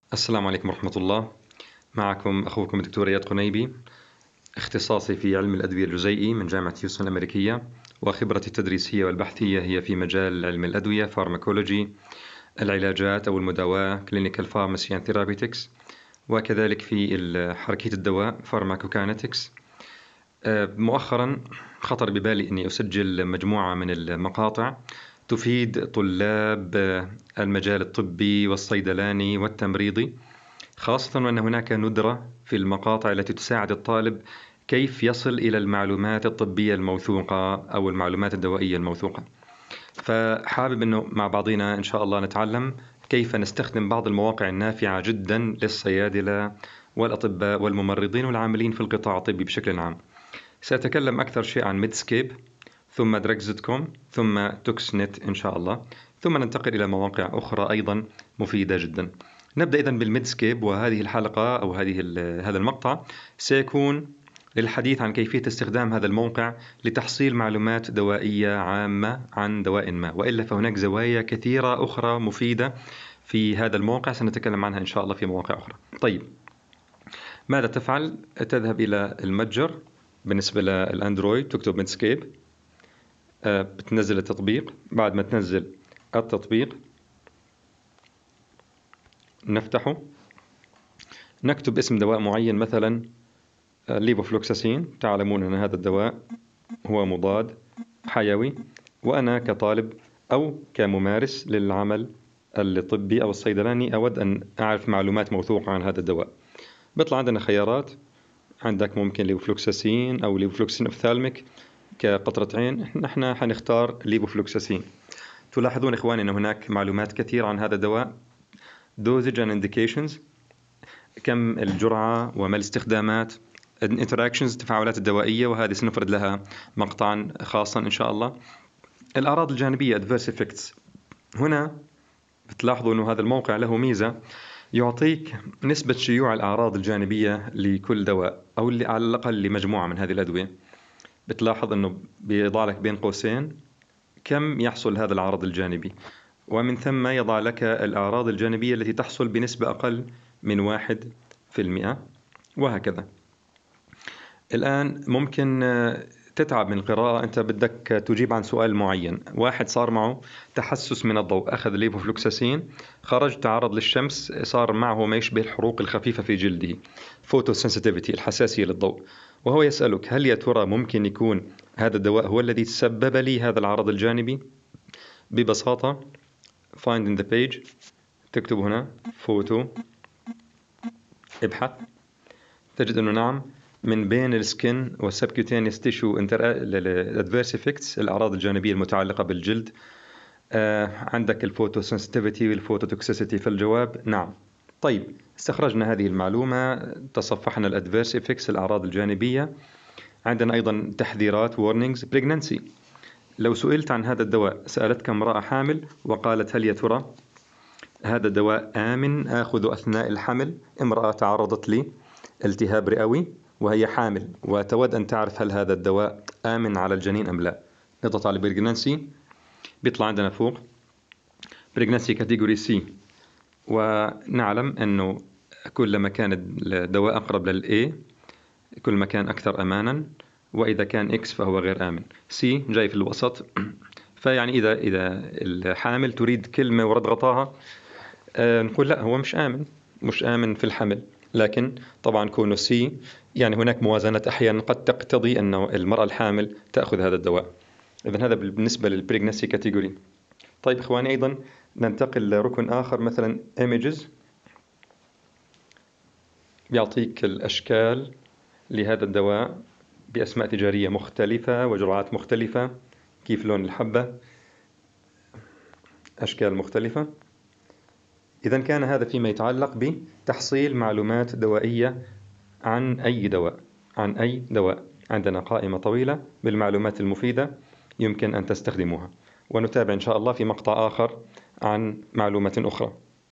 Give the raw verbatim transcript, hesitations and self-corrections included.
السلام عليكم ورحمة الله. معكم أخوكم الدكتور إياد قنيبي، اختصاصي في علم الأدوية الجزيئي من جامعة هيوستن الأمريكية، وخبرتي التدريسية والبحثية هي في مجال علم الأدوية فارماكولوجي، العلاجات أو المداواة clinical pharmacy and therapeutics، وكذلك في حركية الدواء pharmacokinetics. مؤخرا خطر ببالي أني أسجل مجموعة من المقاطع تفيد طلاب المجال الطبي والصيدلاني والتمريضي، خاصة وأن هناك ندرة في المقاطع التي تساعد الطالب كيف يصل إلى المعلومات الطبية الموثوقة أو المعلومات الدوائية الموثوقة. فحابب أنه مع بعضنا إن شاء الله نتعلم كيف نستخدم بعض المواقع النافعة جدا للصيادلة والأطباء والممرضين والعاملين في القطاع الطبي بشكل عام. سأتكلم أكثر شيء عن ميدسكيب، ثم دراجز دوت كوم، ثم توكسنت إن شاء الله، ثم ننتقل إلى مواقع أخرى أيضا مفيدة جدا. نبدأ إذن بالميدسكيب، وهذه الحلقة أو هذه هذا المقطع سيكون للحديث عن كيفية استخدام هذا الموقع لتحصيل معلومات دوائية عامة عن دواء ما، وإلا فهناك زوايا كثيرة أخرى مفيدة في هذا الموقع سنتكلم عنها إن شاء الله في مواقع أخرى. طيب، ماذا تفعل؟ تذهب إلى المتجر بالنسبة للأندرويد، تكتب ميدسكيب، بتنزل التطبيق. بعد ما تنزل التطبيق نفتحه، نكتب اسم دواء معين، مثلا ليفوفلوكساسين. تعلمون أن هذا الدواء هو مضاد حيوي، وأنا كطالب أو كممارس للعمل الطبي أو الصيدلاني أود أن أعرف معلومات موثوقة عن هذا الدواء. بيطلع عندنا خيارات، عندك ممكن ليفوفلوكساسين أو ليفوفلوكسين أوفثالميك كقطرة عين. نحن حنختار ليفوفلوكساسين. تلاحظون إخواني أن هناك معلومات كثيرة عن هذا الدواء، dosage and indications، كم الجرعة وما الاستخدامات، interactions، التفاعلات الدوائية، وهذه سنفرد لها مقطعا خاصا إن شاء الله. الأعراض الجانبية adverse effects. هنا بتلاحظوا أنه هذا الموقع له ميزة، يعطيك نسبة شيوع الأعراض الجانبية لكل دواء، أو اللي على الأقل لمجموعة من هذه الأدوية. بتلاحظ أنه بيضع لك بين قوسين كم يحصل هذا العرض الجانبي، ومن ثم يضع لك الأعراض الجانبية التي تحصل بنسبة أقل من واحد في المئة، وهكذا. الآن ممكن تتعب من القراءة، أنت بدك تجيب عن سؤال معين. واحد صار معه تحسس من الضوء، أخذ ليفوفلوكساسين، خرج تعرض للشمس، صار معه ما يشبه الحروق الخفيفة في جلده، فوتوسنسيتيفيتي، الحساسية للضوء، وهو يسألك هل يا ترى ممكن يكون هذا الدواء هو الذي سبب لي هذا العرض الجانبي؟ ببساطة find in the page، تكتب هنا فوتو، ابحث، تجد أنه نعم، من بين السكن والسبكيوتينيوس تيشو الادفيرس افكتس، الأعراض الجانبية المتعلقة بالجلد، آه عندك الفوتوسنسيتيفيتي والفوتوتوكسيسيتي في الجواب نعم. طيب، استخرجنا هذه المعلومة، تصفحنا الادفيرس افكتس، الأعراض الجانبية. عندنا أيضا تحذيرات warnings. pregnancy، لو سئلت عن هذا الدواء، سألتك امرأة حامل وقالت هل يا ترى هذا الدواء آمن آخذ أثناء الحمل؟ امرأة تعرضت لي التهاب رئوي وهي حامل وتود أن تعرف هل هذا الدواء آمن على الجنين أم لا. نضغط على بريجنانسي، بيطلع عندنا فوق بريجنانسي كاتيجوري سي، ونعلم أنه كلما كان الدواء أقرب للA كل ما كان أكثر أمانا، وإذا كان إكس فهو غير آمن. سي جاي في الوسط، فيعني إذا إذا الحامل تريد كلمة ورد غطاها، آه نقول لا، هو مش آمن، مش آمن في الحمل. لكن طبعا كونه سي يعني هناك موازنة أحيانا قد تقتضي أن المرأة الحامل تأخذ هذا الدواء. إذن هذا بالنسبة للبريغنسي كاتيجوري. طيب إخواني، أيضا ننتقل لركن آخر، مثلا images، يعطيك الأشكال لهذا الدواء بأسماء تجارية مختلفة وجرعات مختلفة، كيف لون الحبة، أشكال مختلفة. إذا كان هذا فيما يتعلق بتحصيل معلومات دوائية عن أي دواء، عن أي دواء عندنا قائمة طويلة بالمعلومات المفيدة يمكن أن تستخدموها، ونتابع إن شاء الله في مقطع آخر عن معلومة أخرى.